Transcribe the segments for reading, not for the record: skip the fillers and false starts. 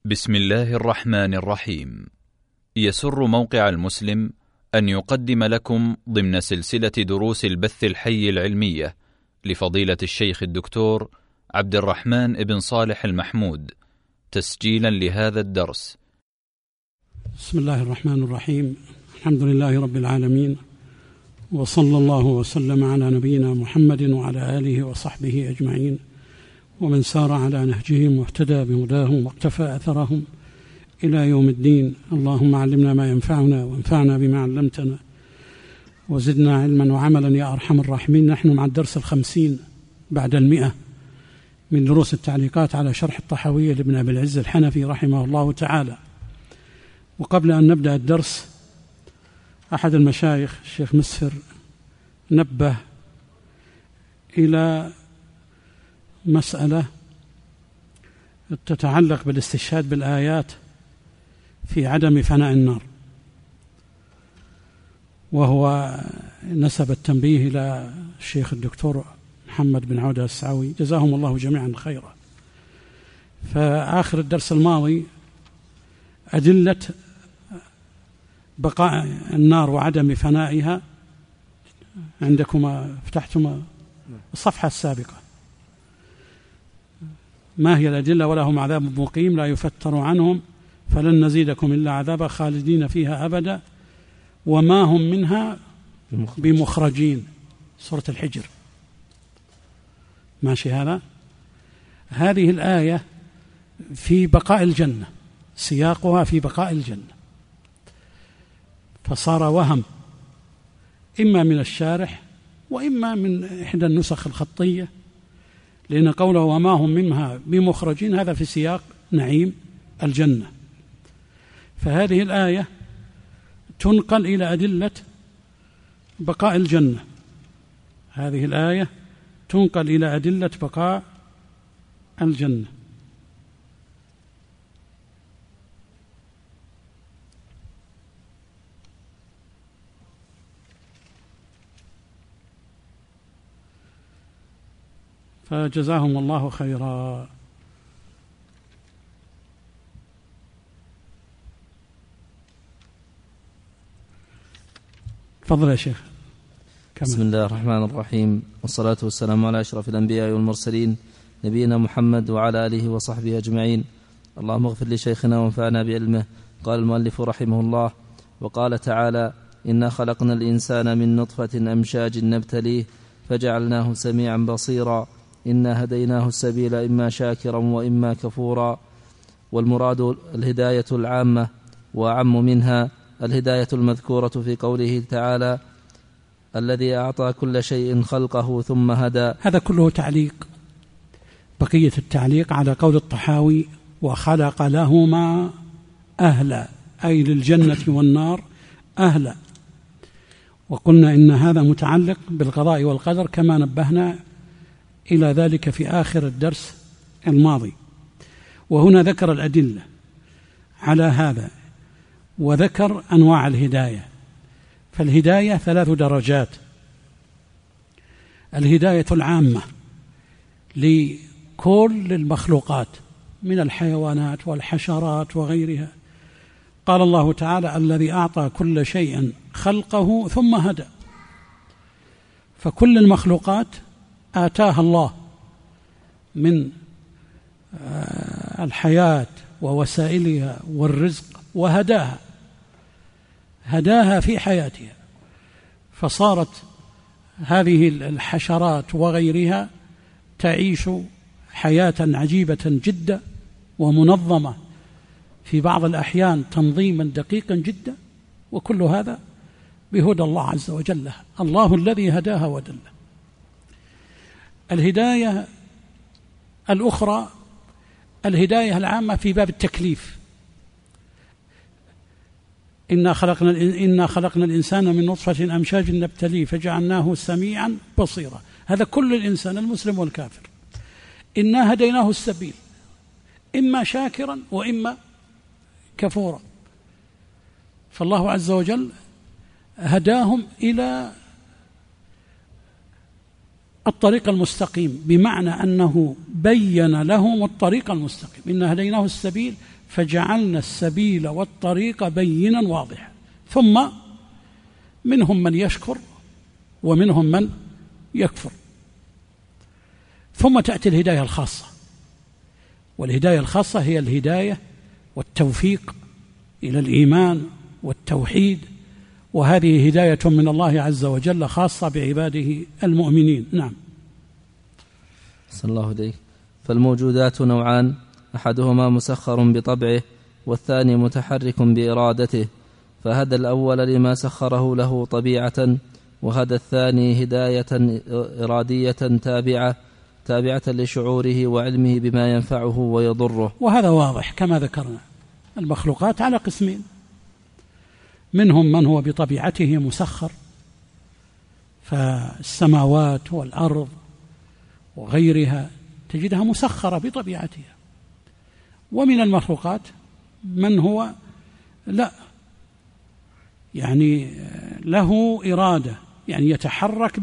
بسم الله الرحمن الرحيم. يسر موقع المسلم أن يقدم لكم ضمن سلسلة دروس البث الحي العلمية لفضيلة الشيخ الدكتور عبد الرحمن بن صالح المحمود تسجيلا لهذا الدرس. بسم الله الرحمن الرحيم. الحمد لله رب العالمين، وصلى الله وسلم على نبينا محمد وعلى آله وصحبه أجمعين، ومن سار على نهجهم واهتدى بهداهم واقتفى أثرهم إلى يوم الدين. اللهم علمنا ما ينفعنا وانفعنا بما علمتنا وزدنا علما وعملا يا أرحم الراحمين. نحن مع الدرس 50 بعد 100 من دروس التعليقات على شرح الطحاوية لابن أبي العز الحنفي رحمه الله تعالى. وقبل أن نبدأ الدرس، أحد المشايخ الشيخ مسفر نبه إلى مسألة تتعلق بالاستشهاد بالآيات في عدم فناء النار، وهو نسب التنبيه إلى الشيخ الدكتور محمد بن عودة السعوي جزاهم الله جميعا خيرا. فآخر الدرس الماضي أدلة بقاء النار وعدم فنائها عندكما فتحتما الصفحة السابقة. ما هي الأدلة؟ ولهم عذاب مقيم لا يفتر عنهم فلن نزيدكم إلا عذابا خالدين فيها أبدا وما هم منها بمخرجين. سورة الحجر. ماشي هذا؟ هذه الآية في بقاء الجنة، سياقها في بقاء الجنة، فصار وهم إما من الشارح وإما من إحدى النسخ الخطية، لأن قوله وما هم منها بمخرجين هذا في سياق نعيم الجنة. فهذه الآية تنقل إلى أدلة بقاء الجنة، هذه الآية تنقل إلى أدلة بقاء الجنة. فجزاهم الله خيرا. تفضل يا شيخ. بسم الله الرحمن الرحيم، والصلاة والسلام على أشرف الأنبياء والمرسلين نبينا محمد وعلى آله وصحبه أجمعين. اللهم اغفر لشيخنا وانفعنا بعلمه. قال المؤلف رحمه الله: وقال تعالى: إنا خلقنا الإنسان من نطفة أمشاج نبتليه فجعلناه سميعا بصيرا إنا هديناه السبيل إما شاكرا وإما كفورا. والمراد الهداية العامة، وأعم منها الهداية المذكورة في قوله تعالى: الذي أعطى كل شيء خلقه ثم هدى. هذا كله تعليق، بقية التعليق على قول الطحاوي: وخلق لهما أهلا، أي للجنة والنار أهلا. وقلنا إن هذا متعلق بالقضاء والقدر كما نبهنا إلى ذلك في آخر الدرس الماضي. وهنا ذكر الأدلة على هذا، وذكر أنواع الهداية. فالهداية 3 درجات: الهداية العامة لكل المخلوقات من الحيوانات والحشرات وغيرها. قال الله تعالى: الذي أعطى كل شيء خلقه ثم هدى. فكل المخلوقات آتاها الله من الحياة ووسائلها والرزق وهداها، هداها في حياتها، فصارت هذه الحشرات وغيرها تعيش حياة عجيبة جدا ومنظمة، في بعض الأحيان تنظيما دقيقا جدا، وكل هذا بهدى الله عز وجل، الله الذي هداها ودلها. الهداية الأخرى الهداية العامة في باب التكليف: إنا خلقنا الإنسان من نطفة أمشاج نبتليه فجعلناه سميعا بصيرا. هذا كل الإنسان المسلم والكافر. إنا هديناه السبيل إما شاكرا وإما كفورا. فالله عز وجل هداهم إلى الطريق المستقيم، بمعنى أنه بين لهم الطريق المستقيم، إن هديناه السبيل فجعلنا السبيل والطريق بينا واضحا. ثم منهم من يشكر ومنهم من يكفر. ثم تأتي الهداية الخاصة، والهداية الخاصة هي الهداية والتوفيق إلى الإيمان والتوحيد، وهذه هداية من الله عز وجل خاصة بعباده المؤمنين. نعم. صلى الله عليه. فالموجودات نوعان، أحدهما مسخر بطبعه والثاني متحرك بإرادته، فهدى الأول لما سخره له طبيعة، وهدى الثاني هداية إرادية تابعة لشعوره وعلمه بما ينفعه ويضره. وهذا واضح كما ذكرنا. المخلوقات على قسمين، منهم من هو بطبيعته مسخر، فالسماوات والأرض وغيرها تجدها مسخرة بطبيعتها، ومن المخلوقات من هو لا، يعني له إرادة، يعني يتحرك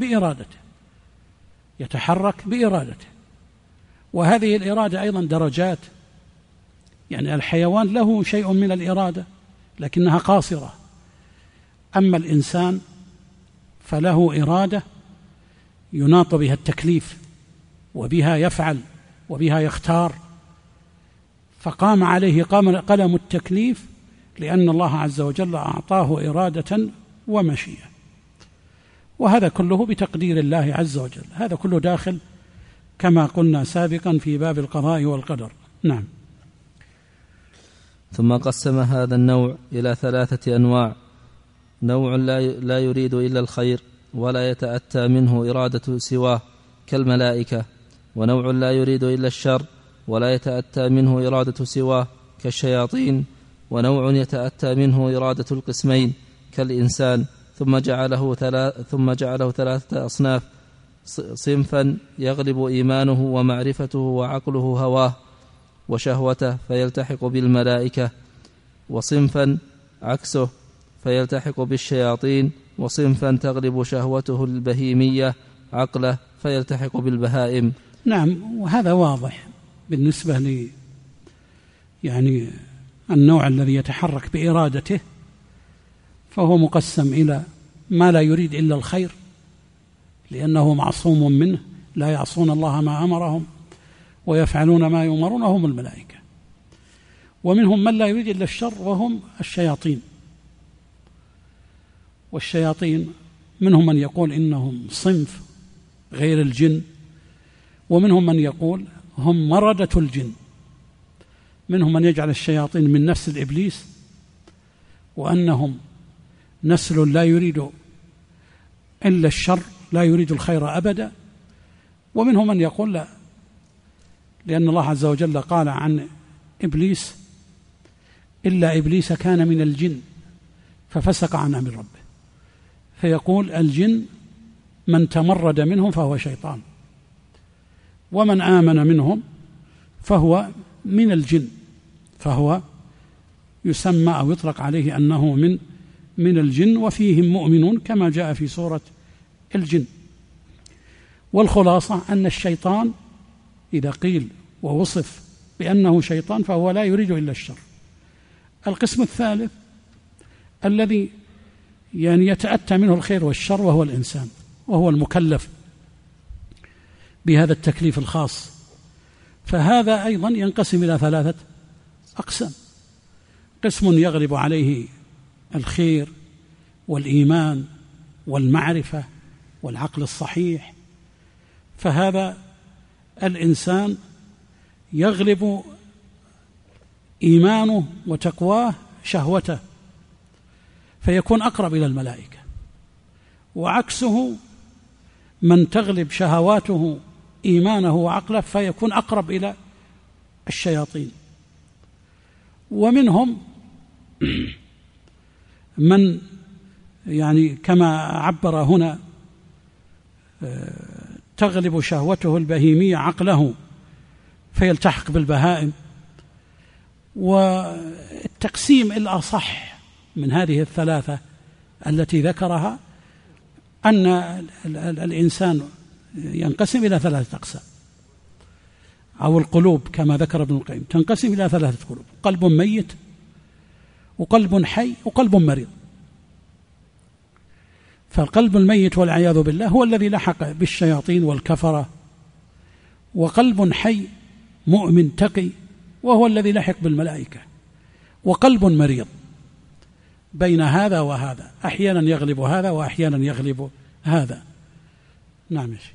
بإرادته، وهذه الإرادة أيضا درجات. يعني الحيوان له شيء من الإرادة لكنها قاصرة، أما الإنسان فله إرادة يناط بها التكليف، وبها يفعل وبها يختار، فقام عليه قلم التكليف لأن الله عز وجل أعطاه إرادة ومشيئة، وهذا كله بتقدير الله عز وجل. هذا كله داخل كما قلنا سابقا في باب القضاء والقدر. نعم. ثم قسم هذا النوع إلى 3 أنواع: نوع لا يريد إلا الخير ولا يتأتى منه إرادة سواه كالملائكة، ونوع لا يريد إلا الشر ولا يتأتى منه إرادة سواه كالشياطين، ونوع يتأتى منه إرادة القسمين كالإنسان. ثم جعله 3 أصناف: صنفا يغلب إيمانه ومعرفته وعقله هواه وشهوته فيلتحق بالملائكة، وصنفا عكسه فيلتحق بالشياطين، وصنفا تغلب شهوته البهيمية عقله فيلتحق بالبهائم. نعم. وهذا واضح بالنسبة يعني النوع الذي يتحرك بإرادته، فهو مقسم إلى ما لا يريد إلا الخير لأنه معصوم منه، لا يعصون الله ما أمرهم ويفعلون ما يؤمرون هم الملائكة. ومنهم من لا يريد إلا الشر وهم الشياطين، والشياطين منهم من يقول إنهم صنف غير الجن، ومنهم من يقول هم مردة الجن، منهم من يجعل الشياطين من نفس الإبليس وأنهم نسل لا يريد إلا الشر لا يريد الخير أبدا، ومنهم من يقول لا، لأن الله عز وجل قال عن إبليس: إلا إبليس كان من الجن ففسق عن أمر ربه، فيقول الجن من تمرد منهم فهو شيطان، ومن آمن منهم فهو من الجن، فهو يسمى أو يطلق عليه أنه من الجن، وفيهم مؤمنون كما جاء في سورة الجن. والخلاصة أن الشيطان إذا قيل ووصف بأنه شيطان فهو لا يريد إلا الشر. القسم الثالث الذي يعني يتأتى منه الخير والشر وهو الإنسان، وهو المكلف بهذا التكليف الخاص، فهذا أيضا ينقسم إلى 3 أقسام: قسم يغلب عليه الخير والإيمان والمعرفة والعقل الصحيح، فهذا الإنسان يغلب إيمانه وتقواه شهوته فيكون أقرب إلى الملائكة. وعكسه من تغلب شهواته إيمانه وعقله فيكون أقرب إلى الشياطين. ومنهم من يعني كما عبر هنا تغلب شهوته البهيمية عقله فيلتحق بالبهائم. والتقسيم الأصح من هذه ال3 التي ذكرها أن الإنسان ينقسم إلى 3 أقسام، أو القلوب كما ذكر ابن القيم تنقسم إلى 3 قلوب: قلب ميت، وقلب حي، وقلب مريض. فالقلب الميت والعياذ بالله هو الذي لحق بالشياطين والكفرة، وقلب حي مؤمن تقي وهو الذي لحق بالملائكة، وقلب مريض بين هذا وهذا، أحيانا يغلب هذا وأحيانا يغلب هذا. نعم يا شيخ.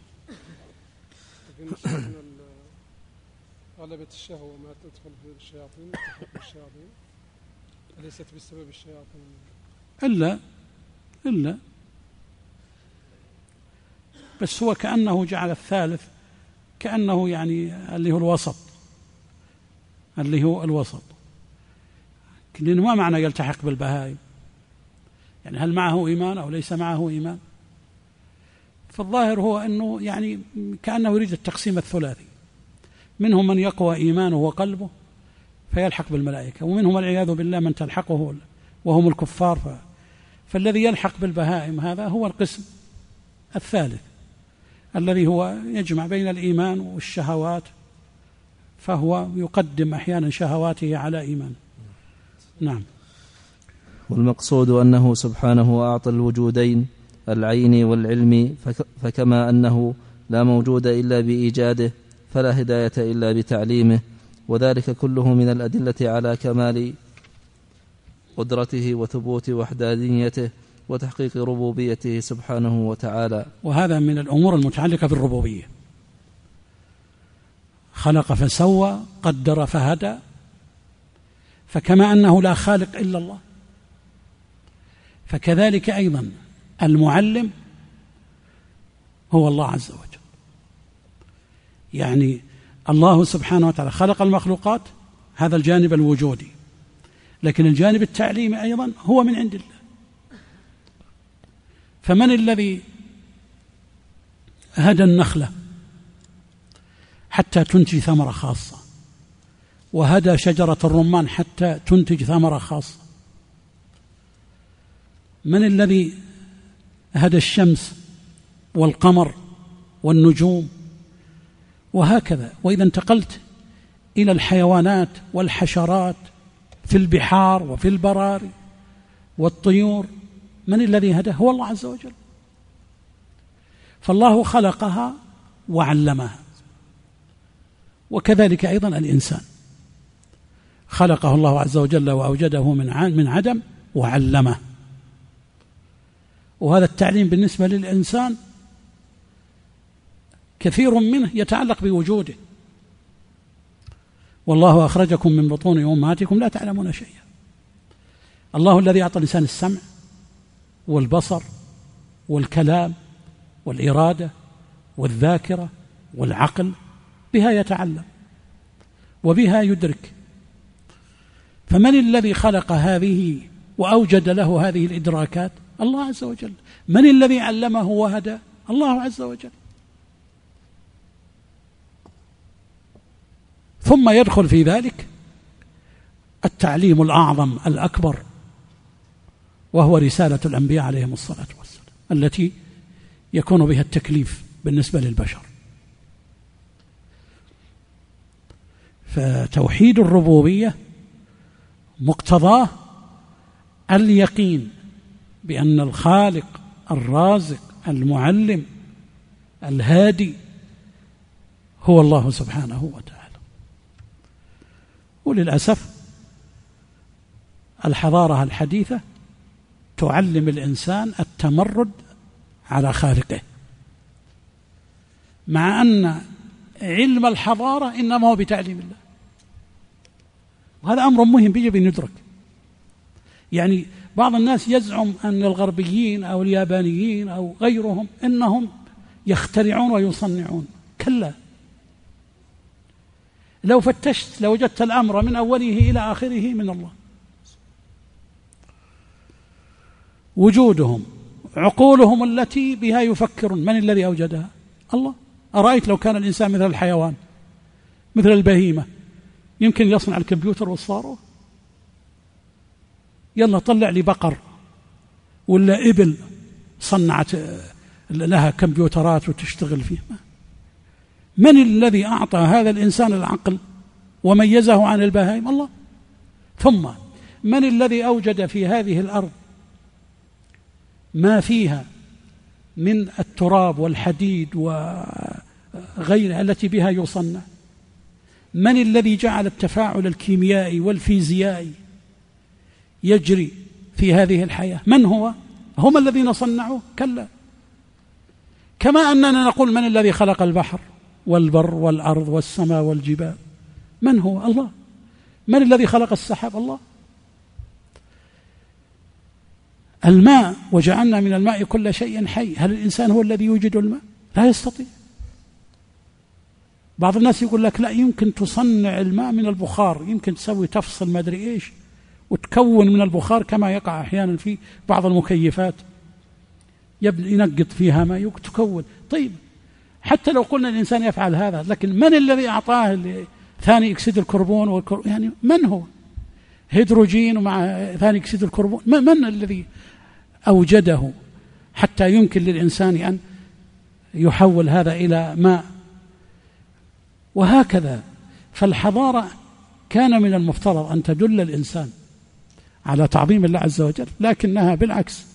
غلبة الشهوة ما تدخل في الشياطين، تحب الشياطين، أليست بسبب الشياطين؟ إلا بس هو كأنه جعل الثالث كأنه يعني اللي هو الوسط، لأنه ما معنى يلتحق بالبهائم، يعني هل معه إيمان أو ليس معه إيمان؟ فالظاهر هو أنه يعني كأنه يريد التقسيم الثلاثي، منهم من يقوى إيمانه وقلبه فيلحق بالملائكة، ومنهم والعياذ بالله من تلحقه وهم الكفار، فالذي يلحق بالبهائم هذا هو القسم الثالث الذي هو يجمع بين الإيمان والشهوات، فهو يقدم أحيانا شهواته على إيمانه. نعم. والمقصود أنه سبحانه أعطى الوجودين العين والعلم، فكما أنه لا موجود إلا بإيجاده فلا هداية إلا بتعليمه، وذلك كله من الأدلة على كمال قدرته وثبوت وحدانيته وتحقيق ربوبيته سبحانه وتعالى. وهذا من الأمور المتعلقة بالربوبية: خلق فسوى، قدر فهدى، فكما أنه لا خالق إلا الله، فكذلك أيضا المعلم هو الله عز وجل. يعني الله سبحانه وتعالى خلق المخلوقات، هذا الجانب الوجودي، لكن الجانب التعليمي أيضا هو من عند الله. فمن الذي هدى النخلة حتى تنتج ثمرة خاصة، وهدى شجرة الرمان حتى تنتج ثمرة خاصة؟ من الذي هدى الشمس والقمر والنجوم؟ وهكذا. وإذا انتقلت إلى الحيوانات والحشرات في البحار وفي البراري والطيور، من الذي هداه؟ هو الله عز وجل. فالله خلقها وعلمها، وكذلك أيضا الإنسان خلقه الله عز وجل وأوجده من عدم وعلمه. وهذا التعليم بالنسبة للإنسان كثير منه يتعلق بوجوده: والله أخرجكم من بطون أمهاتكم لا تعلمون شيئا. الله الذي أعطى الإنسان السمع والبصر والكلام والإرادة والذاكرة والعقل، بها يتعلم وبها يدرك. فمن الذي خلق هذه وأوجد له هذه الإدراكات؟ الله عز وجل. من الذي علمه وهدى؟ الله عز وجل. ثم يدخل في ذلك التعليم الأعظم الأكبر، وهو رسالة الأنبياء عليهم الصلاة والسلام، التي يكون بها التكليف بالنسبة للبشر. فتوحيد الربوبية مقتضاه اليقين بأن الخالق الرازق المعلم الهادي هو الله سبحانه وتعالى. وللأسف الحضارة الحديثة تعلم الإنسان التمرد على خالقه، مع أن علم الحضارة إنما هو بتعليم الله. وهذا أمر مهم يجب أن يدرك. يعني بعض الناس يزعم أن الغربيين أو اليابانيين أو غيرهم إنهم يخترعون ويصنعون. كلا، لو فتشت لوجدت الأمر من أوله إلى آخره من الله. وجودهم، عقولهم التي بها يفكرون، من الذي أوجدها؟ الله. أرأيت لو كان الإنسان مثل الحيوان مثل البهيمة، يمكن يصنع الكمبيوتر والصاروخ؟ يلا طلع لي بقر ولا إبل صنعت لها كمبيوترات وتشتغل فيه. من الذي أعطى هذا الإنسان العقل وميزه عن البهائم؟ الله. ثم من الذي أوجد في هذه الأرض ما فيها من التراب والحديد وغيرها التي بها يصنع؟ من الذي جعل التفاعل الكيميائي والفيزيائي يجري في هذه الحياة؟ من هو؟ هم الذين صنعوه؟ كلا. كما أننا نقول من الذي خلق البحر والبر والأرض والسماء والجبال؟ من هو؟ الله. من الذي خلق السحاب؟ الله. الماء، وجعلنا من الماء كل شيء حي. هل الإنسان هو الذي يوجد الماء؟ لا يستطيع. بعض الناس يقول لك لا، يمكن تصنع الماء من البخار، يمكن تسوي تفصل ما أدري إيش وتكون من البخار كما يقع أحيانا في بعض المكيفات، ينقط فيها ماء تكون. طيب حتى لو قلنا الإنسان يفعل هذا، لكن من الذي أعطاه ثاني أكسيد الكربون يعني من هو؟ هيدروجين ومع ثاني أكسيد الكربون، من الذي أوجده حتى يمكن للإنسان أن يحول هذا إلى ماء؟ وهكذا. فالحضارة كان من المفترض أن تدل الإنسان على تعظيم الله عز وجل، لكنها بالعكس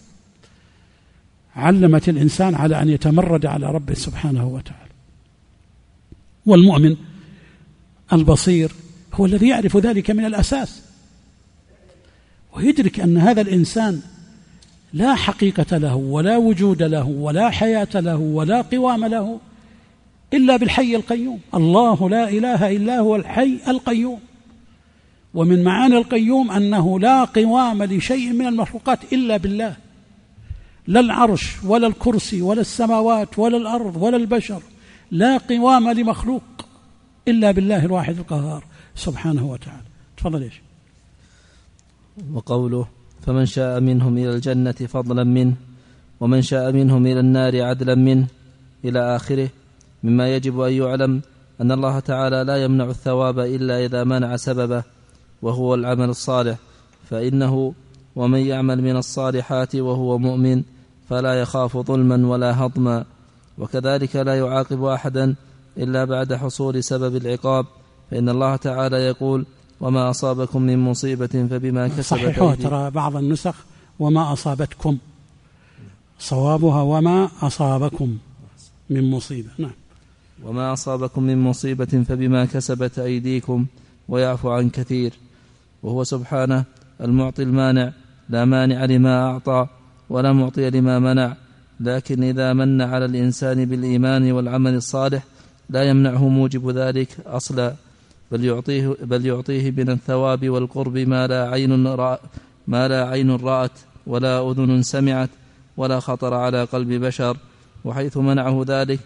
علمت الإنسان على أن يتمرد على ربه سبحانه وتعالى. والمؤمن البصير هو الذي يعرف ذلك من الأساس، ويدرك أن هذا الإنسان لا حقيقة له ولا وجود له ولا حياة له ولا قوام له إلا بالحي القيوم. الله لا إله إلا هو الحي القيوم. ومن معاني القيوم أنه لا قوام لشيء من المخلوقات إلا بالله، لا العرش ولا الكرسي ولا السماوات ولا الأرض ولا البشر، لا قوام لمخلوق إلا بالله الواحد القهار سبحانه وتعالى. تفضل. إيش؟ وقوله فمن شاء منهم إلى الجنة فضلا منه ومن شاء منهم إلى النار عدلا منه إلى آخره. مما يجب أن يعلم أن الله تعالى لا يمنع الثواب إلا إذا منع سببه، وهو العمل الصالح، فإنه ومن يعمل من الصالحات وهو مؤمن فلا يخاف ظلما ولا هضما. وكذلك لا يعاقب أحدا إلا بعد حصول سبب العقاب، فإن الله تعالى يقول وما أصابكم من مصيبة فبما كسبت صحيحوا. ترى بعض النسخ وما أصابتكم، صوابها وما أصابكم من مصيبة. نعم. وما أصابكم من مصيبة فبما كسبت أيديكم ويعفو عن كثير. وهو سبحانه المعطي المانع، لا مانع لما أعطى ولا معطي لما منع، لكن إذا من على الإنسان بالإيمان والعمل الصالح لا يمنعه موجب ذلك أصلا، بل يعطيه من الثواب والقرب ما لا عين رأت ولا أذن سمعت ولا خطر على قلب بشر. وحيث منعه ذلك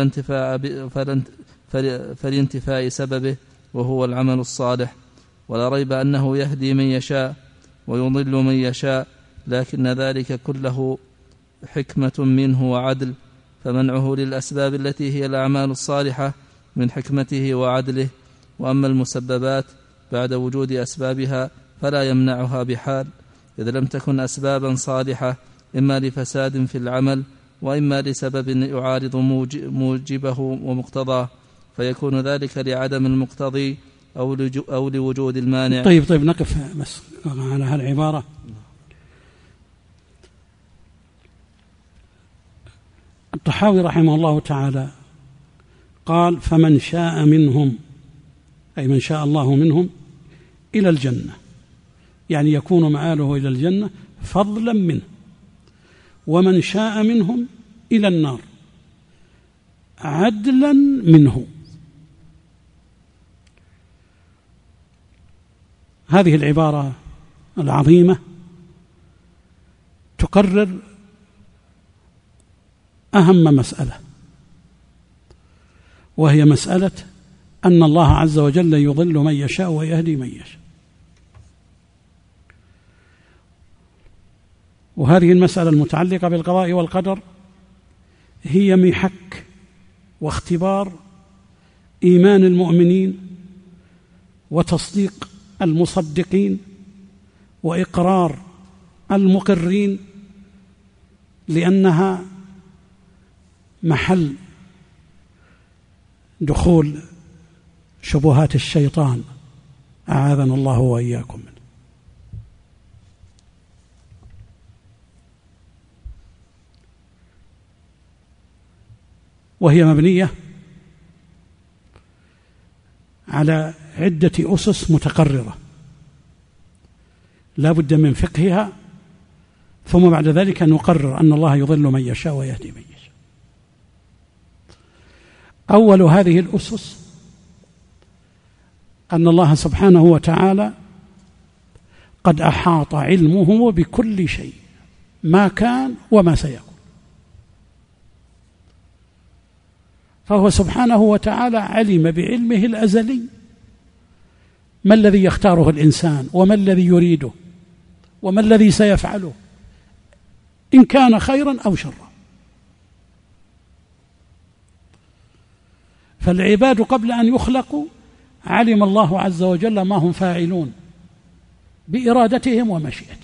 فلانتفاء سببه وهو العمل الصالح. ولا ريب أنه يهدي من يشاء ويضل من يشاء، لكن ذلك كله حكمة منه وعدل، فمنعه للأسباب التي هي الأعمال الصالحة من حكمته وعدله. وأما المسببات بعد وجود أسبابها فلا يمنعها بحال، إذا لم تكن أسبابا صالحة إما لفساد في العمل وإما لسبب يعارض موجبه ومقتضاه، فيكون ذلك لعدم المقتضي أو لوجود المانع. طيب نقف بس على هالعبارة. الطحاوي رحمه الله تعالى قال فمن شاء منهم، أي من شاء الله منهم إلى الجنة، يعني يكون مآله إلى الجنة فضلا منه، ومن شاء منهم إلى النار عدلا منه. هذه العبارة العظيمة تقرر أهم مسألة، وهي مسألة أن الله عز وجل يضل من يشاء ويهدي من يشاء. وهذه المسألة المتعلقة بالقضاء والقدر هي محك واختبار إيمان المؤمنين وتصديق المصدقين وإقرار المقرين، لأنها محل دخول شبهات الشيطان، أعاذنا الله وإياكم منه. وهي مبنية على عدة أسس متقررة لا بد من فقهها، ثم بعد ذلك نقرر أن الله يضل من يشاء ويهدي من يشاء. أول هذه الأسس أن الله سبحانه وتعالى قد أحاط علمه بكل شيء ما كان وما سيكون، فهو سبحانه وتعالى علم بعلمه الأزلي ما الذي يختاره الإنسان وما الذي يريده وما الذي سيفعله إن كان خيرا أو شرا. فالعباد قبل أن يخلقوا علم الله عز وجل ما هم فاعلون بإرادتهم ومشيئته.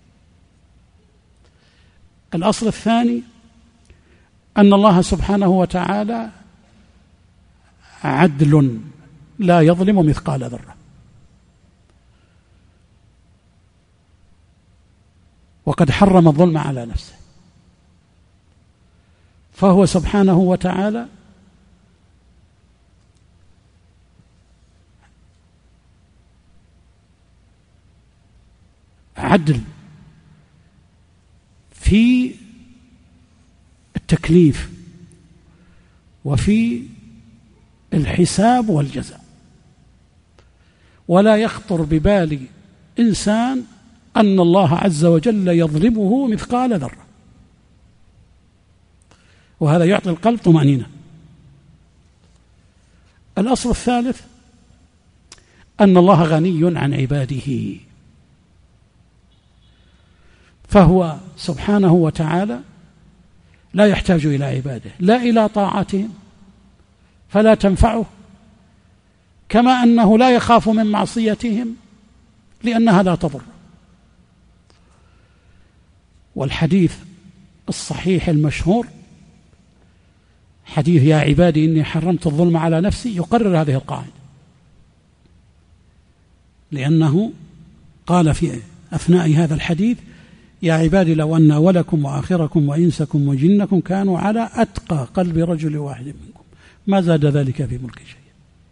الأصل الثاني أن الله سبحانه وتعالى عدل لا يظلم مثقال ذرة، وقد حرم الظلم على نفسه، فهو سبحانه وتعالى عدل في التكليف وفي الحساب والجزاء، ولا يخطر ببال إنسان أن الله عز وجل يظلمه مثقال ذرة، وهذا يعطي القلب طمأنينة. الأصل الثالث أن الله غني عن عباده، فهو سبحانه وتعالى لا يحتاج إلى عباده، لا إلى طاعتهم فلا تنفعه، كما أنه لا يخاف من معصيتهم لأنها لا تضر. والحديث الصحيح المشهور حديث يا عبادي إني حرمت الظلم على نفسي يقرر هذه القاعدة، لأنه قال في أثناء هذا الحديث يا عبادي لو أن أولكم وآخركم وإنسكم وجنكم كانوا على أتقى قلب رجل واحد منكم ما زاد ذلك في ملك شيء.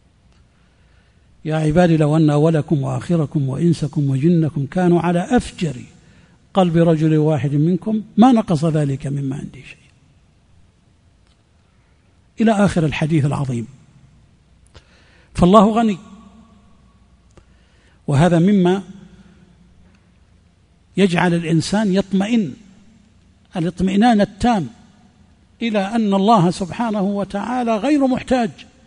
يا عبادي لو أن أولكم وآخركم وإنسكم وجنكم كانوا على أفجر قلب رجل واحد منكم ما نقص ذلك مما عندي شيء، إلى آخر الحديث العظيم. فالله غني، وهذا مما يجعل الإنسان يطمئن الاطمئنان التام إلى أن الله سبحانه وتعالى غير محتاج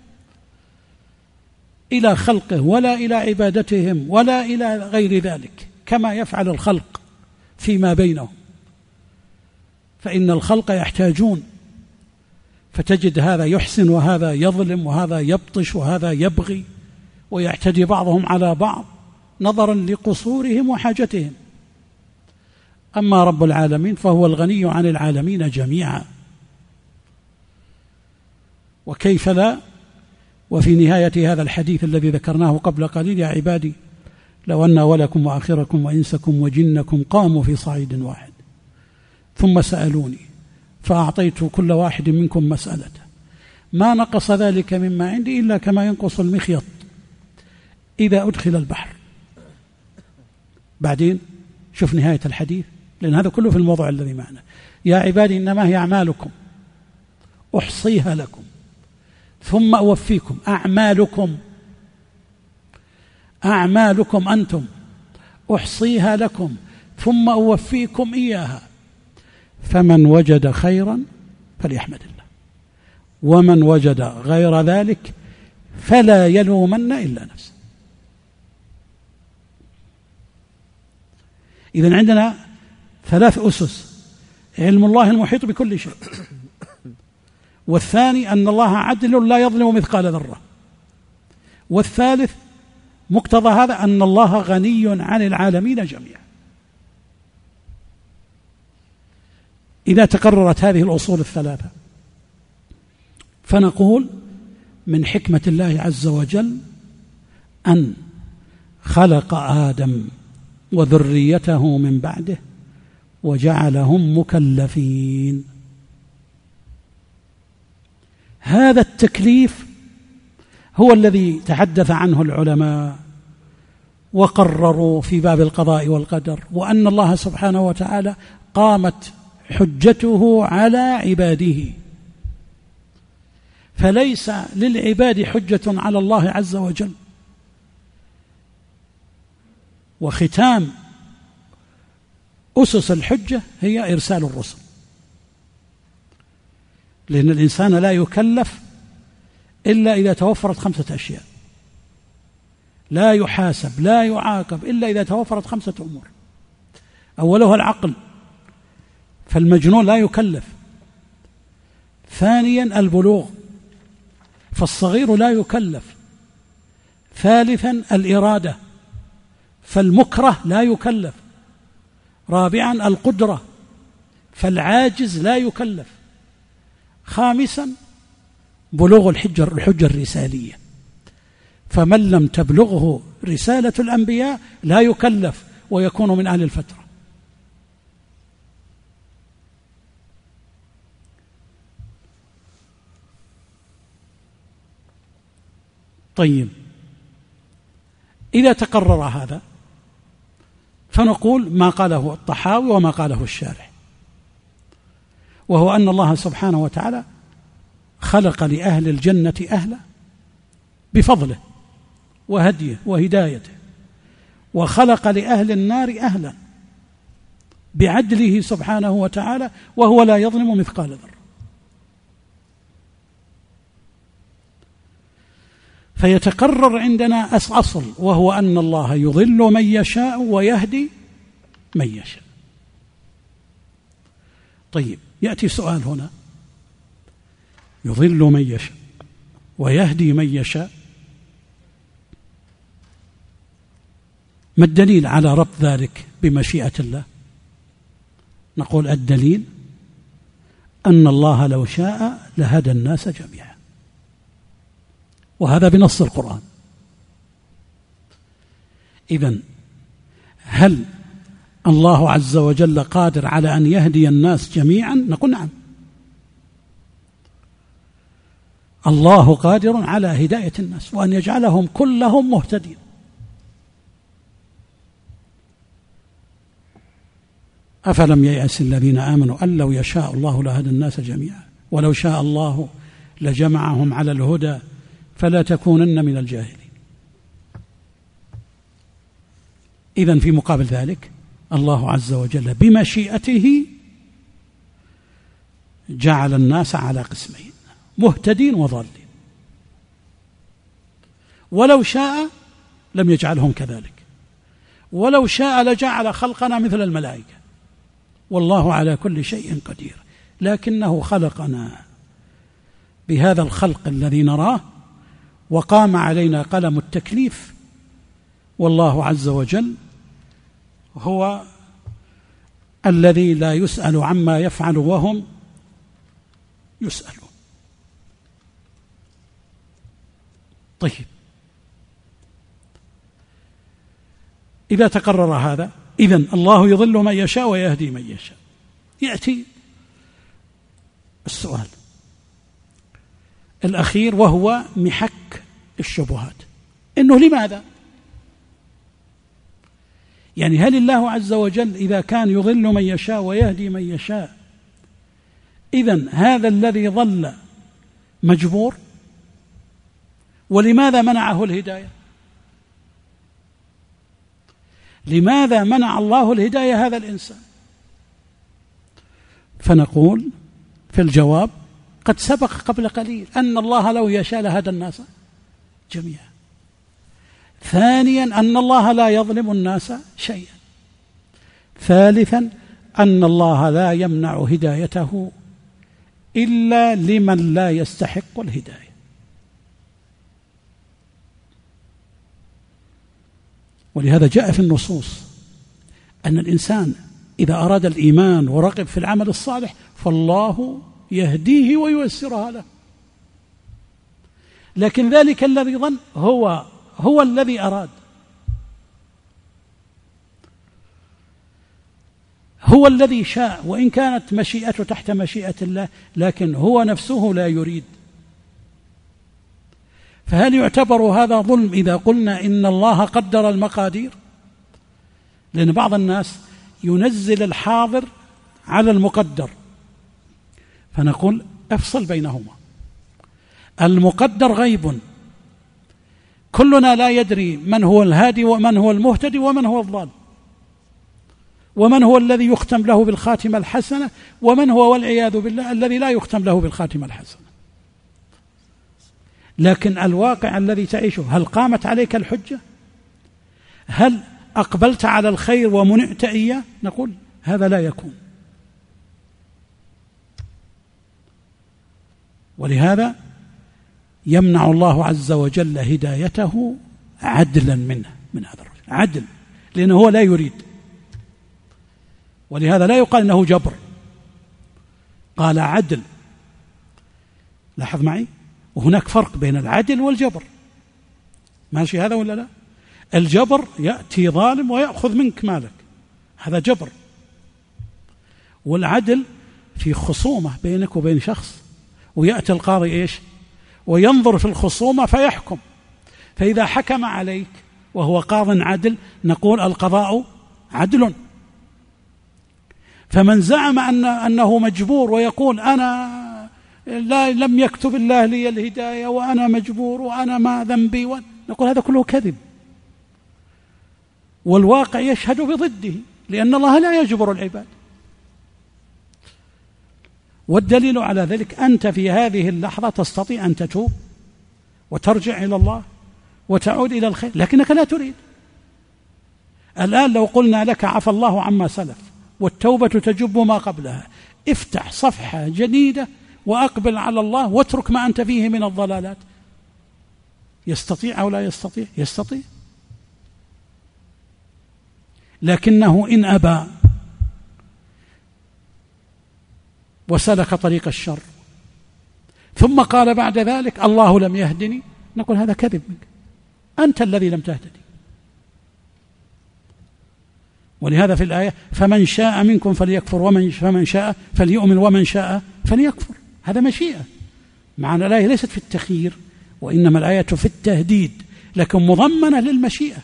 إلى خلقه ولا إلى عبادتهم ولا إلى غير ذلك كما يفعل الخلق فيما بينهم، فإن الخلق يحتاجون، فتجد هذا يحسن وهذا يظلم وهذا يبطش وهذا يبغي ويعتدي بعضهم على بعض نظرا لقصورهم وحاجتهم. أما رب العالمين فهو الغني عن العالمين جميعا، وكيف لا. وفي نهاية هذا الحديث الذي ذكرناه قبل قليل يا عبادي لو أن أولكم وآخركم وإنسكم وجنكم قاموا في صعيد واحد ثم سألوني فأعطيت كل واحد منكم مسألته ما نقص ذلك مما عندي إلا كما ينقص المخيط إذا أدخل البحر. بعدين شوف نهاية الحديث، لأن هذا كله في الموضوع الذي معنا. يا عبادي إنما هي أعمالكم أحصيها لكم ثم أوفيكم. أعمالكم أنتم أحصيها لكم ثم أوفيكم إياها، فمن وجد خيرا فليحمد الله، ومن وجد غير ذلك فلا يلومن إلا نفسه. إذن عندنا 3 أسس: علم الله المحيط بكل شيء، والثاني أن الله عدل لا يظلم مثقال ذرة، والثالث مقتضى هذا أن الله غني عن العالمين جميعا. إذا تقررت هذه الأصول الثلاثة فنقول من حكمة الله عز وجل أن خلق آدم وذريته من بعده وجعلهم مكلفين. هذا التكليف هو الذي تحدث عنه العلماء وقرروا في باب القضاء والقدر، وأن الله سبحانه وتعالى قامت حجته على عباده، فليس للعباد حجة على الله عز وجل. وختام أسس الحجة هي إرسال الرسل، لأن الإنسان لا يكلف إلا إذا توفرت 5 أشياء، لا يحاسب لا يعاقب إلا إذا توفرت 5 أمور. أولها العقل، فالمجنون لا يكلف. ثانيا البلوغ، فالصغير لا يكلف. ثالثا الإرادة، فالمكره لا يكلف. رابعا القدرة، فالعاجز لا يكلف. خامسا بلوغ الحجة الرسالية، فمن لم تبلغه رسالة الأنبياء لا يكلف ويكون من أهل الفترة. طيب، إذا تقرر هذا فنقول ما قاله الطحاوي وما قاله الشارح، وهو أن الله سبحانه وتعالى خلق لأهل الجنة أهلا بفضله وهديه وهدايته، وخلق لأهل النار أهلا بعدله سبحانه وتعالى، وهو لا يظلم مثقال ذرة. فيتقرر عندنا أصل، وهو أن الله يضل من يشاء ويهدي من يشاء. طيب، يأتي سؤال هنا: يضل من يشاء ويهدي من يشاء، ما الدليل على ربط ذلك بمشيئة الله؟ نقول الدليل أن الله لو شاء لهدى الناس جميعا، وهذا بنص القرآن. إذن هل الله عز وجل قادر على أن يهدي الناس جميعا؟ نقول نعم، الله قادر على هداية الناس وأن يجعلهم كلهم مهتدين. أفلم ييأس الذين آمنوا أن لو يشاء الله لهدى الناس جميعا ولو شاء الله لجمعهم على الهدى فلا تكونن من الجاهلين. إذن في مقابل ذلك الله عز وجل بمشيئته جعل الناس على قسمين: مهتدين وضالين. ولو شاء لم يجعلهم كذلك، ولو شاء لجعل خلقنا مثل الملائكة، والله على كل شيء قدير، لكنه خلقنا بهذا الخلق الذي نراه، وقام علينا قلم التكليف، والله عز وجل هو الذي لا يسأل عما يفعل وهم يسألون. طيب، إذا تقرر هذا، إذن الله يضل من يشاء ويهدي من يشاء. يأتي السؤال الأخير، وهو محك الشبهات، إنه لماذا؟ يعني هل الله عز وجل إذا كان يضل من يشاء ويهدي من يشاء، إذن هذا الذي ضل مجبور؟ ولماذا منعه الهداية؟ لماذا منع الله الهداية هذا الإنسان؟ فنقول في الجواب: قد سبق قبل قليل أن الله لو يشاء لهدى الناس جميعا. ثانيا أن الله لا يظلم الناس شيئا. ثالثا أن الله لا يمنع هدايته إلا لمن لا يستحق الهداية. ولهذا جاء في النصوص أن الإنسان إذا أراد الإيمان ورغب في العمل الصالح فالله يهديه وييسرها له. لكن ذلك الذي ظن هو الذي أراد، هو الذي شاء، وإن كانت مشيئته تحت مشيئة الله، لكن هو نفسه لا يريد. فهل يعتبر هذا ظلم إذا قلنا إن الله قدر المقادير؟ لأن بعض الناس ينزل الحاضر على المقدر، فنقول افصل بينهما. المقدر غيب، كلنا لا يدري من هو الهادي ومن هو المهتدي ومن هو الضال، ومن هو الذي يختم له بالخاتمة الحسنة ومن هو والعياذ بالله الذي لا يختم له بالخاتمة الحسنة. لكن الواقع الذي تعيشه، هل قامت عليك الحجة؟ هل أقبلت على الخير ومنعت إياه؟ نقول هذا لا يكون. ولهذا يمنع الله عز وجل هدايته عدلا منه، من هذا الرجل، عدل، لأنه هو لا يريد. ولهذا لا يقال إنه جبر، قال عدل. لاحظ معي، وهناك فرق بين العدل والجبر، ماشي هذا ولا لا؟ الجبر يأتي ظالم ويأخذ منك مالك، هذا جبر. والعدل في خصومة بينك وبين شخص، ويأتي القاضي إيش؟ وينظر في الخصومة فيحكم. فإذا حكم عليك وهو قاض عدل نقول القضاء عدل. فمن زعم أنه مجبور ويقول أنا لم يكتب الله لي الهداية وأنا مجبور وأنا ما ذنبي، نقول هذا كله كذب، والواقع يشهد بضده، لأن الله لا يجبر العباد. والدليل على ذلك أنت في هذه اللحظة تستطيع أن تتوب وترجع إلى الله وتعود إلى الخير، لكنك لا تريد. الآن لو قلنا لك عفى الله عما سلف والتوبة تجب ما قبلها، افتح صفحة جديدة وأقبل على الله واترك ما أنت فيه من الضلالات، يستطيع أو لا يستطيع؟ يستطيع. لكنه إن أبى وسلك طريق الشر ثم قال بعد ذلك الله لم يهدني، نقول هذا كذب منك، أنت الذي لم تهتدي. ولهذا في الآية فمن شاء منكم فليكفر فمن شاء فليؤمن ومن شاء فليكفر، هذا مشيئة. معنى الآية ليست في التخيير، وإنما الآية في التهديد، لكن مضمنة للمشيئة.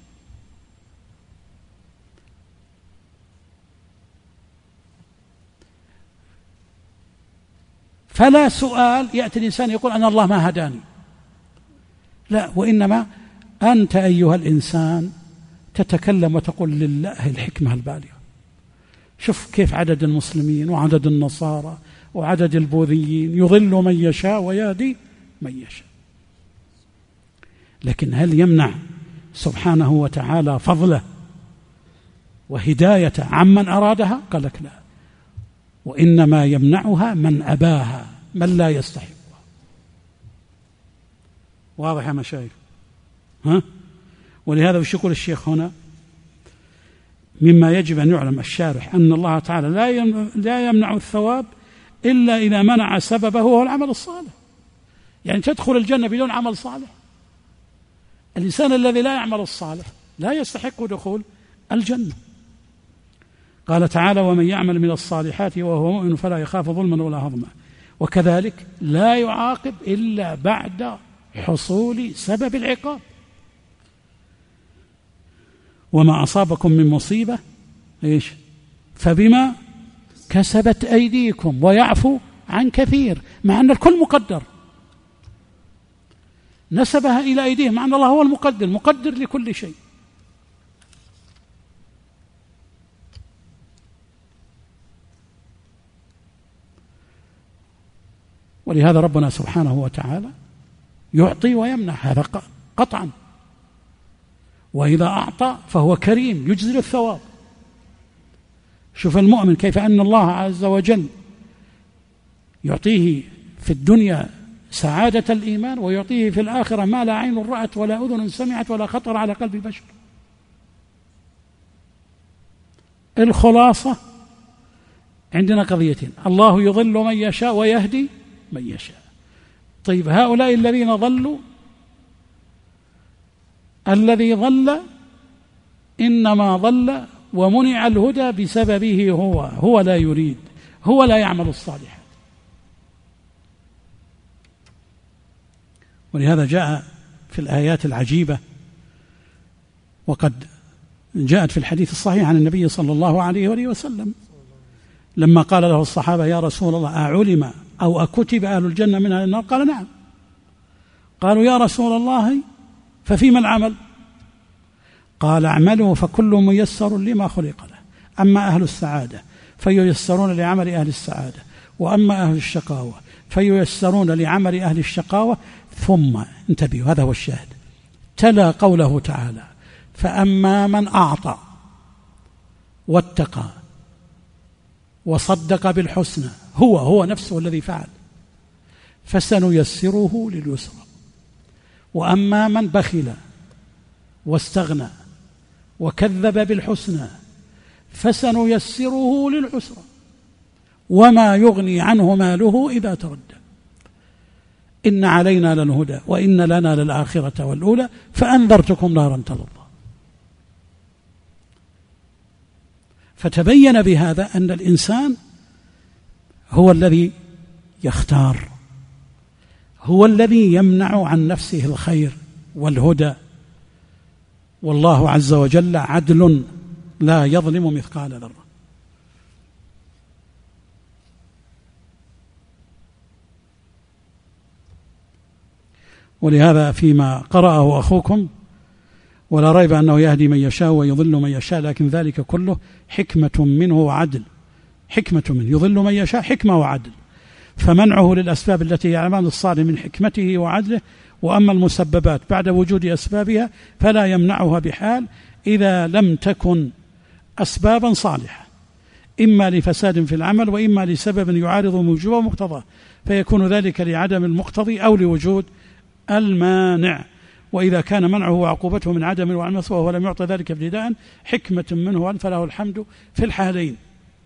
فلا سؤال يأتي الإنسان يقول أن الله ما هداني، لا، وإنما أنت أيها الإنسان تتكلم وتقول لله الحكمة البالغة. شوف كيف عدد المسلمين وعدد النصارى وعدد البوذيين، يضل من يشاء ويهدي من يشاء. لكن هل يمنع سبحانه وتعالى فضله وهدايته عمن أرادها؟ قال لك لا، وإنما يمنعها من أباها، من لا يستحقها. واضح يا مشايخ؟ ولهذا وش يقول الشيخ هنا؟ مما يجب أن يعلم الشارح أن الله تعالى لا يمنع الثواب إلا إذا منع سببه وهو العمل الصالح. يعني تدخل الجنة بدون عمل صالح؟ الإنسان الذي لا يعمل الصالح لا يستحق دخول الجنة. قال تعالى ومن يعمل من الصالحات وهو مؤمن فلا يخاف ظلما ولا هضما. وكذلك لا يعاقب إلا بعد حصول سبب العقاب. وما أصابكم من مصيبة إيش؟ فبما كسبت أيديكم ويعفو عن كثير، مع أن الكل مقدر، نسبها إلى أيديهم، مع أن الله هو المقدر، مقدر لكل شيء. ولهذا ربنا سبحانه وتعالى يعطي ويمنع، هذا قطعا. وإذا أعطى فهو كريم يجزل الثواب. شوف المؤمن كيف أن الله عز وجل يعطيه في الدنيا سعادة الإيمان، ويعطيه في الآخرة ما لا عين رأت ولا أذن سمعت ولا خطر على قلب بشر. الخلاصة عندنا قضيتين: الله يضل من يشاء ويهدي من يشاء. طيب هؤلاء الذين ضلوا، الذي ضل إنما ضل ومنع الهدى بسببه، هو لا يريد، هو لا يعمل الصالحات. ولهذا جاء في الآيات العجيبة، وقد جاءت في الحديث الصحيح عن النبي صلى الله عليه وآله وسلم لما قال له الصحابة: يا رسول الله، أعلم أو أكتب أهل الجنة من أهل النار؟ قال: نعم. قالوا: يا رسول الله ففيما العمل؟ قال: اعملوا فكل ميسر لما خلق له، أما أهل السعادة فييسرون لعمل أهل السعادة، وأما أهل الشقاوة فييسرون لعمل أهل الشقاوة. ثم انتبهوا، هذا هو الشاهد، تلا قوله تعالى: فأما من أعطى واتقى وصدق بالحسنى، هو نفسه الذي فعل، فسنيسره لليسرى. وأما من بخل واستغنى وكذب بالحسنى فسنيسره للعسرى، وما يغني عنه ماله إذا تردى. إن علينا للهدى وإن لنا للآخرة والأولى فأنذرتكم نارا تلظى. فتبين بهذا أن الإنسان هو الذي يختار، هو الذي يمنع عن نفسه الخير والهدى، والله عز وجل عدل لا يظلم مثقال ذرة. ولهذا فيما قرأه أخوكم: ولا ريب أنه يهدي من يشاء ويضل من يشاء، لكن ذلك كله حكمة منه وعدل. حكمة منه، يضل من يشاء، حكمة وعدل. فمنعه للأسباب التي يعلمان الصالح من حكمته وعدله، وأما المسببات بعد وجود أسبابها فلا يمنعها بحال إذا لم تكن أسبابا صالحة، إما لفساد في العمل وإما لسبب يعارض موجبه ومقتضاه، فيكون ذلك لعدم المقتضي أو لوجود المانع. وإذا كان منعه وعقوبته من عدم وعن مثواه ولم يعطى ذلك ابتداء حكمة منه فله الحمد في الحالين.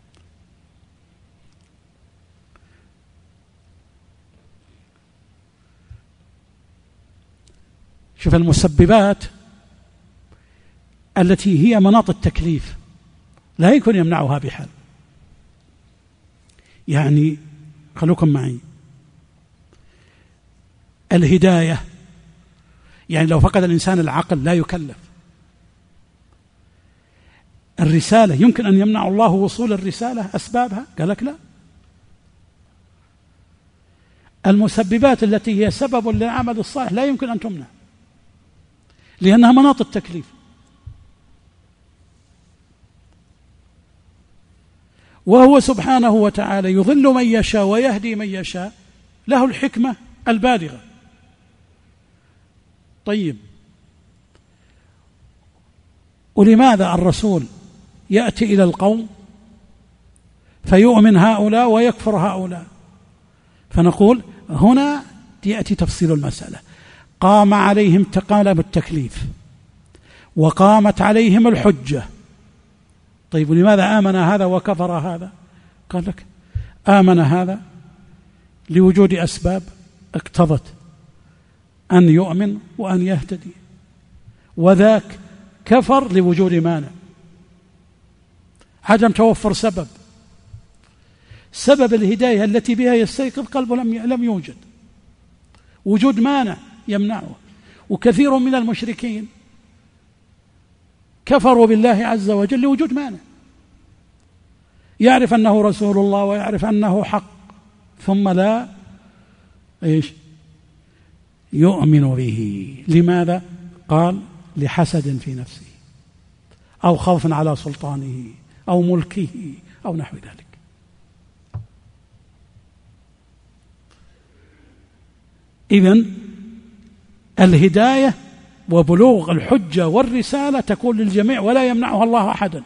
شوف، المسببات التي هي مناط التكليف لا يكون يمنعها بحال. يعني خلوكم معي، الهداية، يعني لو فقد الإنسان العقل لا يكلف. الرسالة يمكن أن يمنع الله وصول الرسالة أسبابها؟ قال لك لا. المسببات التي هي سبب للعمل الصالح لا يمكن أن تمنع، لأنها مناط التكليف. وهو سبحانه وتعالى يضل من يشاء ويهدي من يشاء، له الحكمة البالغة. طيب، ولماذا الرسول يأتي إلى القوم فيؤمن هؤلاء ويكفر هؤلاء؟ فنقول هنا يأتي تفصيل المسألة. قام عليهم تقالب التكليف وقامت عليهم الحجة. طيب، ولماذا آمن هذا وكفر هذا؟ قال لك آمن هذا لوجود أسباب اقتضت أن يؤمن وأن يهتدي، وذاك كفر لوجود مانع، عدم توفر سبب الهداية التي بها يستيقظ قلبه لم يوجد، وجود مانع يمنعه. وكثير من المشركين كفروا بالله عز وجل لوجود مانع، يعرف أنه رسول الله ويعرف أنه حق، ثم لا يؤمن به. لماذا؟ قال لحسد في نفسه أو خوف على سلطانه أو ملكه أو نحو ذلك. إذن الهداية وبلوغ الحجة والرسالة تكون للجميع ولا يمنعها الله أحدا،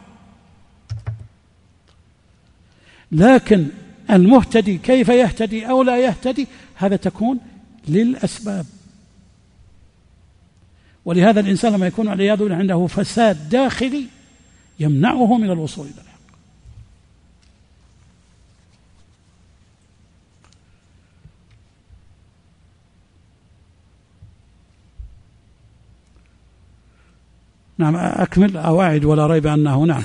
لكن المهتدي كيف يهتدي أو لا يهتدي هذا تكون للأسباب. ولهذا الإنسان لما يكون والعياذ بالله عنده فساد داخلي يمنعه من الوصول إلى الحق. نعم أكمل أو أعد ولا ريب أنه نعم.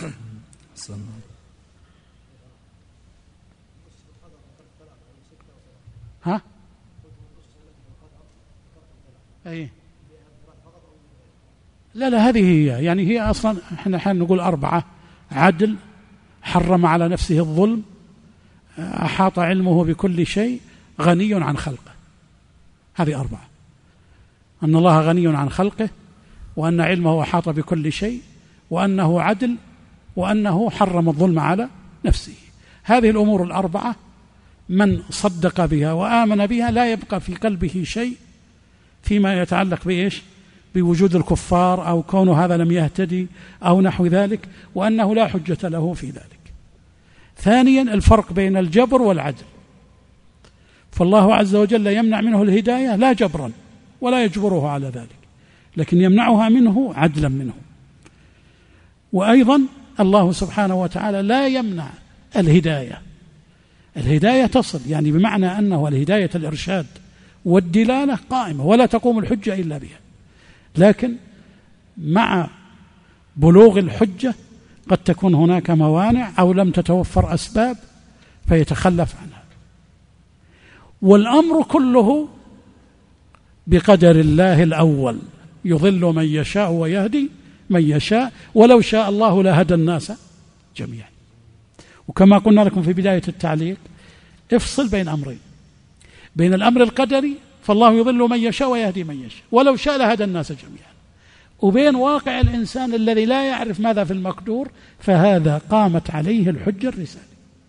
ها؟ أي لا هذه هي، يعني هي أصلا احنا حين نقول 4: عدل، حرم على نفسه الظلم، أحاط علمه بكل شيء، غني عن خلقه. هذه 4: أن الله غني عن خلقه، وأن علمه أحاط بكل شيء، وأنه عدل، وأنه حرم الظلم على نفسه. هذه الأمور 4 من صدق بها وآمن بها لا يبقى في قلبه شيء فيما يتعلق بإيش؟ بوجود الكفار أو كون هذا لم يهتدي أو نحو ذلك، وأنه لا حجة له في ذلك. ثانيا الفرق بين الجبر والعدل، فالله عز وجل يمنع منه الهداية لا جبرا ولا يجبره على ذلك، لكن يمنعها منه عدلا منه. وأيضا الله سبحانه وتعالى لا يمنع الهداية تصل، يعني بمعنى أنه الهداية الإرشاد والدلالة قائمة ولا تقوم الحجة إلا بها، لكن مع بلوغ الحجة قد تكون هناك موانع أو لم تتوفر أسباب فيتخلف عنها. والأمر كله بقدر الله الأول، يضل من يشاء ويهدي من يشاء، ولو شاء الله لهدى الناس جميعا. وكما قلنا لكم في بداية التعليق، افصل بين أمرين: بين الأمر القدري فالله يضل من يشاء ويهدي من يشاء ولو شاء لهدى الناس جميعا، وبين واقع الإنسان الذي لا يعرف ماذا في المقدور، فهذا قامت عليه الحجة الرسالة.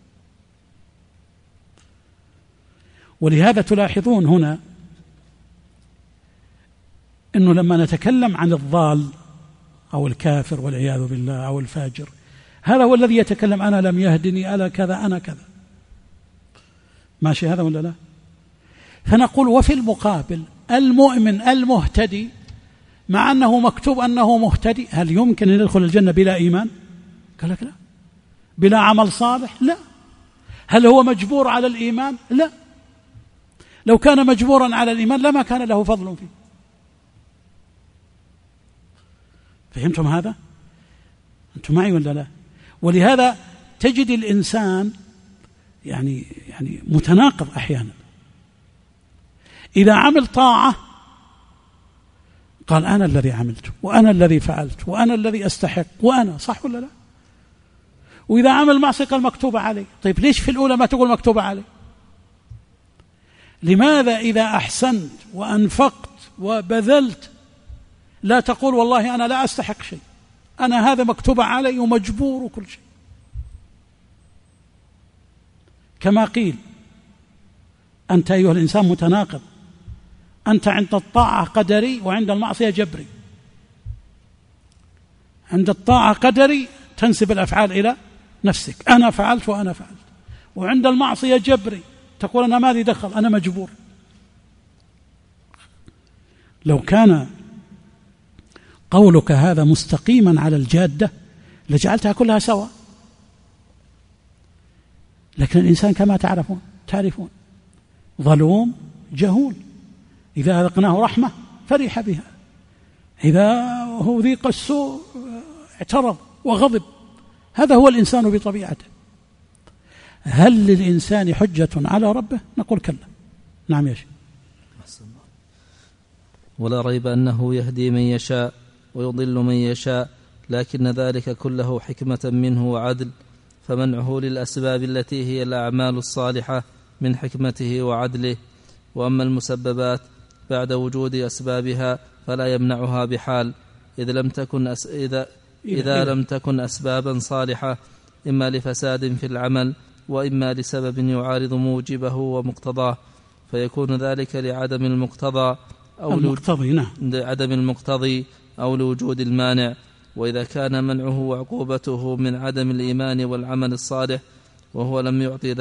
ولهذا تلاحظون هنا أنه لما نتكلم عن الضال أو الكافر والعياذ بالله أو الفاجر، هذا هو الذي يتكلم أنا لم يهدني أنا كذا أنا كذا، ماشي هذا ولا لا؟ فنقول وفي المقابل المؤمن المهتدي، مع أنه مكتوب أنه مهتدي، هل يمكن أن يدخل الجنة بلا إيمان؟ قال لك لا. بلا عمل صالح؟ لا. هل هو مجبور على الإيمان؟ لا. لو كان مجبورا على الإيمان لما كان له فضل فيه. فهمتم هذا؟ أنتم معي ولا لا؟ ولهذا تجد الإنسان يعني متناقض أحيانا. إذا عمل طاعة قال أنا الذي عملت وأنا الذي فعلت وأنا الذي أستحق وأنا، صح ولا لا؟ وإذا عمل معصية قال مكتوبة علي. طيب ليش في الأولى ما تقول مكتوبة علي؟ لماذا إذا أحسنت وأنفقت وبذلت لا تقول والله أنا لا أستحق شيء، أنا هذا مكتوبة علي ومجبور وكل شيء؟ كما قيل أنت أيها الإنسان متناقض، أنت عند الطاعة قدري وعند المعصية جبري. عند الطاعة قدري تنسب الأفعال إلى نفسك، أنا فعلت وأنا فعلت، وعند المعصية جبري تقول أنا ما لي دخل أنا مجبور. لو كان قولك هذا مستقيما على الجادة لجعلتها كلها سواء، لكن الإنسان كما تعرفون ظلوم جهول، إذا أذقناه رحمة فرح بها، إذا هو ذيق السوء اعترض وغضب. هذا هو الإنسان بطبيعته. هل للإنسان حجة على ربه؟ نقول كلا. نعم يا شيخ. ولا ريب أنه يهدي من يشاء ويضل من يشاء، لكن ذلك كله حكمة منه وعدل، فمنعه للأسباب التي هي الأعمال الصالحة من حكمته وعدله. وأما المسببات بعد وجود أسبابها فلا يمنعها بحال، إذا لم تكن أسبابا صالحة، إما لفساد في العمل وإما لسبب يعارض موجبه ومقتضاه، فيكون ذلك لعدم المقتضى أو لوجود المانع. وإذا كان منعه وعقوبته من عدم الإيمان والعمل الصالح وهو لم يعطي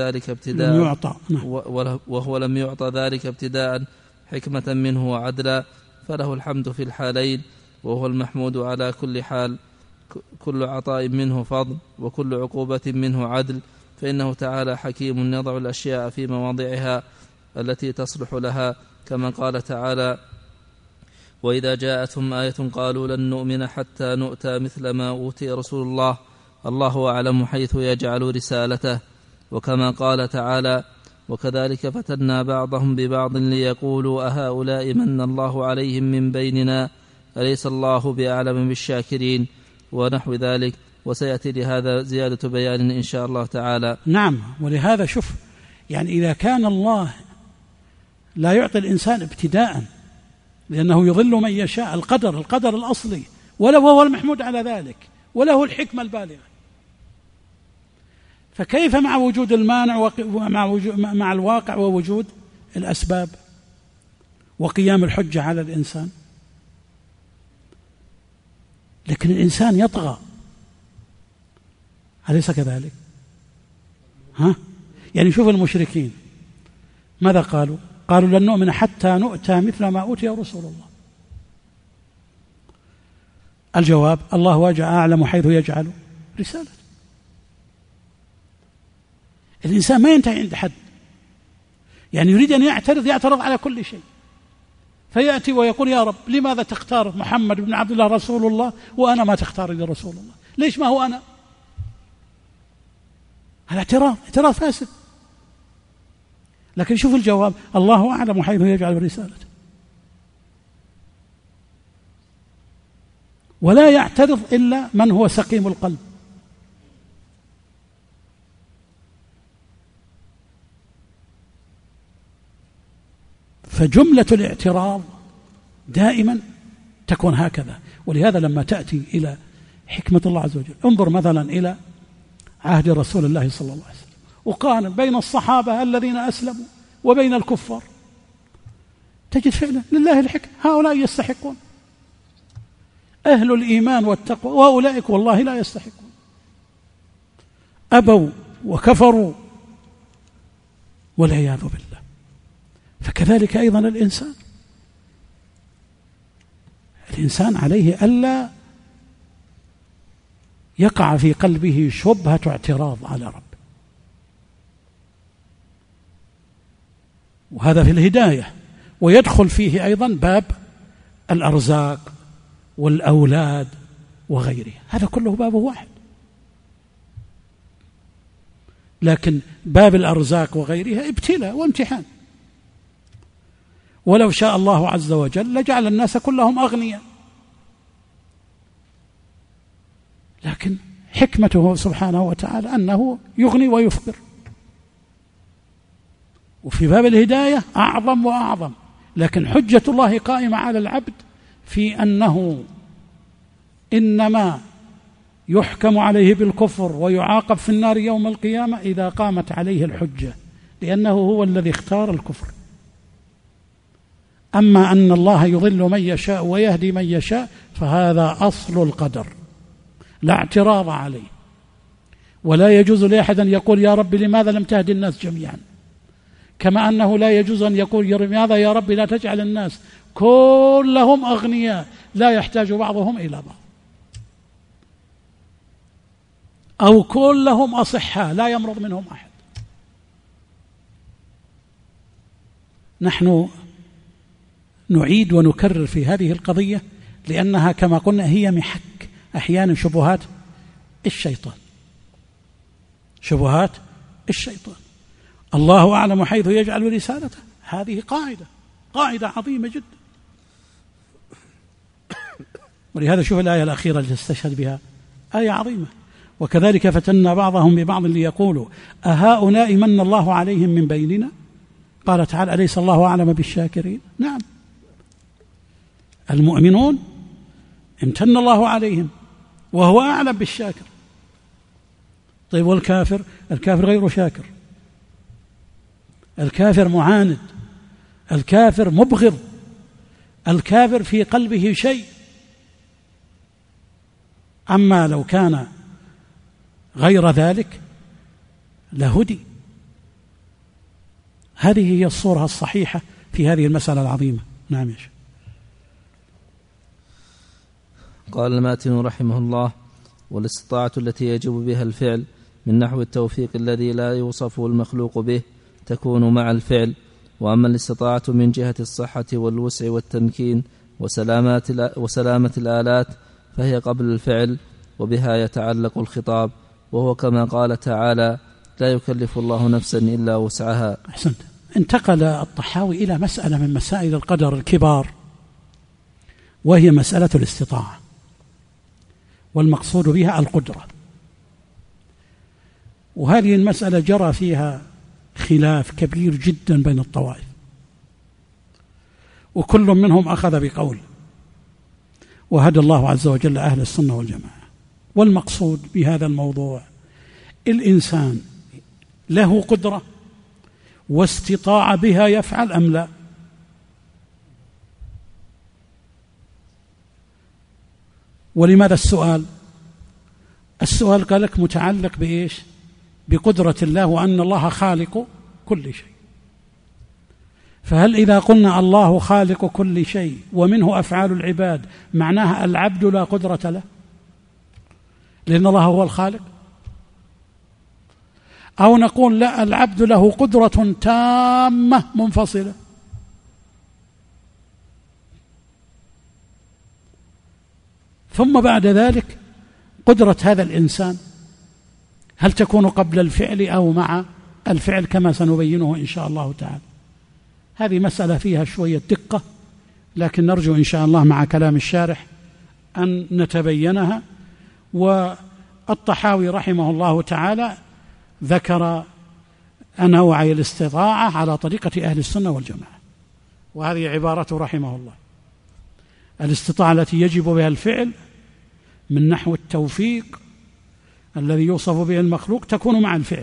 ذلك ابتداء حكمة منه وعدلا، فله الحمد في الحالين، وهو المحمود على كل حال. كل عطاء منه فضل وكل عقوبة منه عدل، فإنه تعالى حكيم يضع الأشياء في مواضعها التي تصلح لها، كما قال تعالى: وإذا جاءتهم آية قالوا لن نؤمن حتى نؤتى مثل ما أوتي رسول الله الله أعلم حيث يجعل رسالته. وكما قال تعالى وكذلك فتنا بعضهم ببعض ليقولوا أهؤلاء من الله عليهم من بيننا أليس الله بأعلم بالشاكرين ونحو ذلك. وسيأتي لهذا زيادة بيان إن شاء الله تعالى. نعم. ولهذا شوف، يعني إذا كان الله لا يعطي الإنسان ابتداء لأنه يضل من يشاء، القدر الأصلي، وهو المحمود على ذلك، وله الحكمة البالغة، فكيف مع وجود المانع مع الواقع ووجود الأسباب وقيام الحجة على الإنسان؟ لكن الإنسان يطغى، أليس كذلك؟ يعني شوف المشركين ماذا قالوا؟ قالوا لن نؤمن حتى نؤتى مثل ما أوتي رسول الله. الجواب الله أعلم حيث يجعل رسالته. الإنسان ما ينتهي عند حد، يعني يريد أن يعترض على كل شيء، فيأتي ويقول يا رب لماذا تختار محمد بن عبد الله رسول الله وأنا ما تختار لي رسول الله؟ ليش ما هو أنا؟ هذا اعتراض فاسد. لكن شوف الجواب الله أعلم حيث يجعل رسالته، ولا يعترض إلا من هو سقيم القلب. فجملة الاعتراض دائما تكون هكذا. ولهذا لما تأتي إلى حكمة الله عز وجل، انظر مثلا إلى عهد رسول الله صلى الله عليه وسلم وقارن بين الصحابة الذين أسلموا وبين الكفار، تجد فعلا لله الحكمة، هؤلاء يستحقون أهل الإيمان والتقوى، وأولئك والله لا يستحقون، أبوا وكفروا والعياذ بالله. فكذلك أيضا الإنسان عليه ألا يقع في قلبه شبهة اعتراض على ربه، وهذا في الهداية. ويدخل فيه أيضا باب الأرزاق والأولاد وغيره، هذا كله باب واحد. لكن باب الأرزاق وغيرها ابتلاء وامتحان، ولو شاء الله عز وجل لجعل الناس كلهم أغنياء، لكن حكمته سبحانه وتعالى أنه يغني ويفقر. وفي باب الهداية أعظم وأعظم، لكن حجة الله قائمة على العبد في أنه إنما يحكم عليه بالكفر ويعاقب في النار يوم القيامة إذا قامت عليه الحجة، لأنه هو الذي اختار الكفر. أما أن الله يضل من يشاء ويهدي من يشاء فهذا أصل القدر لا اعتراض عليه، ولا يجوز لأحد أن يقول يا رب لماذا لم تهدي الناس جميعا، كما أنه لا يجوز أن يقول لماذا يا رب لا تجعل الناس كلهم أغنياء لا يحتاج بعضهم إلى بعض، أو كلهم أصحاء لا يمرض منهم أحد. نحن نعيد ونكرر في هذه القضية لأنها كما قلنا هي محك أحيانا شبهات الشيطان. الله أعلم حيث يجعل رسالته، هذه قاعدة عظيمة جدا. ولهذا شوف الآية الأخيرة التي استشهد بها، آية عظيمة. وكذلك فتنا بعضهم ببعض ليقولوا أهؤلاء من الله عليهم من بيننا، قال تعالى أليس الله أعلم بالشاكرين؟ نعم، المؤمنون امتن الله عليهم وهو أعلم بالشاكر. طيب والكافر؟ الكافر غير شاكر، الكافر معاند، الكافر مبغض، الكافر في قلبه شيء. أما لو كان غير ذلك لهدي. هذه هي الصورة الصحيحة في هذه المسألة العظيمة. نعم يا شيخ. قال الماتن رحمه الله: والاستطاعة التي يجب بها الفعل من نحو التوفيق الذي لا يوصف المخلوق به تكون مع الفعل، وأما الاستطاعة من جهة الصحة والوسع والتمكين وسلامة الآلات فهي قبل الفعل، وبها يتعلق الخطاب، وهو كما قال تعالى: لا يكلف الله نفسا إلا وسعها. أحسنت. انتقل الطحاوي إلى مسألة من مسائل القدر الكبار، وهي مسألة الاستطاعة، والمقصود بها القدرة. وهذه المسألة جرى فيها خلاف كبير جدا بين الطوائف، وكل منهم أخذ بقول، وهدى الله عز وجل أهل السنة والجماعة. والمقصود بهذا الموضوع الإنسان له قدرة واستطاع بها يفعل أم لا؟ ولماذا السؤال؟ السؤال قال لك متعلق بإيش؟ بقدرة الله، وأن الله خالق كل شيء. فهل إذا قلنا الله خالق كل شيء ومنه أفعال العباد معناها العبد لا قدرة له لأن الله هو الخالق؟ أو نقول لا، العبد له قدرة تامة منفصلة؟ ثم بعد ذلك قدرة هذا الإنسان هل تكون قبل الفعل أو مع الفعل كما سنبينه إن شاء الله تعالى. هذه مسألة فيها شوية دقة، لكن نرجو إن شاء الله مع كلام الشارح أن نتبينها. والطحاوي رحمه الله تعالى ذكر أنواع الاستطاعة على طريقة أهل السنة والجماعة، وهذه عبارته رحمه الله: الاستطاعة التي يجب بها الفعل من نحو التوفيق الذي يوصف به المخلوق تكون مع الفعل،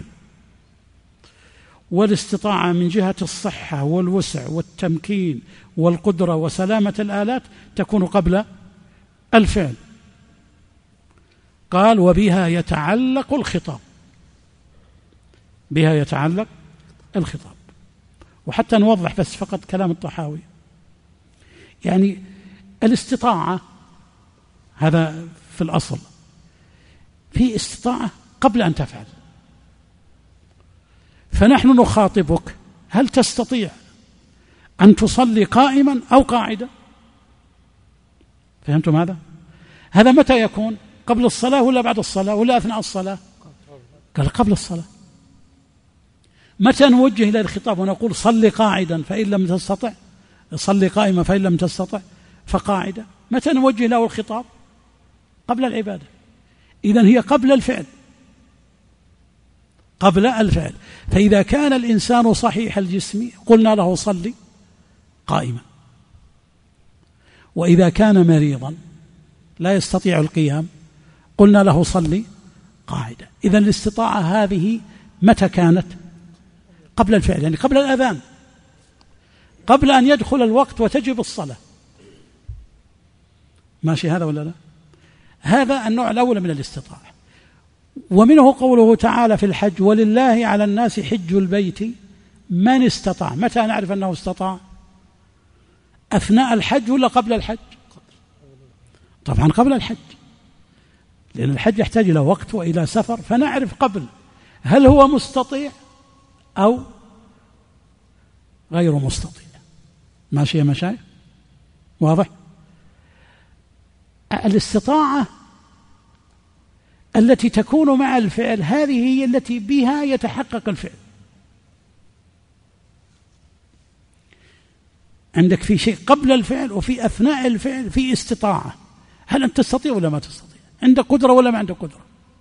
والاستطاعة من جهة الصحة والوسع والتمكين والقدرة وسلامة الآلات تكون قبل الفعل. قال: وبها يتعلق الخطاب. بها يتعلق الخطاب. وحتى نوضح بس فقط كلام الطحاوي، يعني الاستطاعة هذا في الأصل في استطاعة قبل أن تفعل، فنحن نخاطبك: هل تستطيع أن تصلي قائما أو قاعدا؟ فهمتم هذا؟ هذا متى يكون؟ قبل الصلاة ولا بعد الصلاة ولا أثناء الصلاة؟ قال قبل الصلاة. متى نوجه إلى الخطاب ونقول صلي قاعدا فإن لم تستطع، صلي قائما فإن لم تستطع فقاعدا؟ متى نوجه له الخطاب؟ قبل العبادة. إذن هي قبل الفعل، قبل الفعل. فإذا كان الإنسان صحيح الجسم قلنا له صلي قائما، وإذا كان مريضا لا يستطيع القيام قلنا له صلي قاعدا. إذن الاستطاعة هذه متى كانت؟ قبل الفعل، يعني قبل الأذان، قبل أن يدخل الوقت وتجب الصلاة. ماشي هذا ولا لا؟ هذا النوع الأول من الاستطاعة. ومنه قوله تعالى في الحج: ولله على الناس حج البيت من استطاع. متى نعرف أنه استطاع؟ أثناء الحج ولا قبل الحج؟ طبعا قبل الحج، لأن الحج يحتاج إلى وقت وإلى سفر، فنعرف قبل هل هو مستطيع أو غير مستطيع. ماشي يا مشايخ؟ واضح؟ الاستطاعة التي تكون مع الفعل هذه هي التي بها يتحقق الفعل. عندك في شيء قبل الفعل وفي أثناء الفعل في استطاعة. هل أنت تستطيع ولا ما تستطيع؟ عندك قدرة ولا ما عندك قدرة؟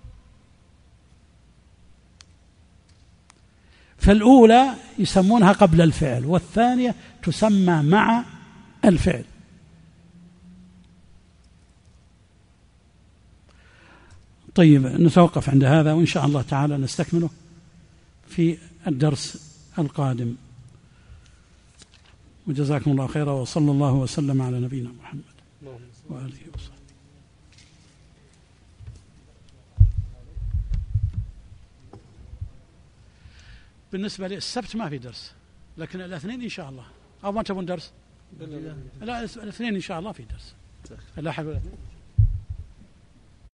فالأولى يسمونها قبل الفعل، والثانية تسمى مع الفعل. طيب، نتوقف عند هذا، وإن شاء الله تعالى نستكمله في الدرس القادم. وجزاكم الله خيرا، وصلى الله وسلم على نبينا محمد وآله وصحبه. بالنسبة للسبت ما في درس، لكن الاثنين إن شاء الله. أو ما تبون درس؟ لا، الاثنين إن شاء الله في درس. لا حول ولا قوة.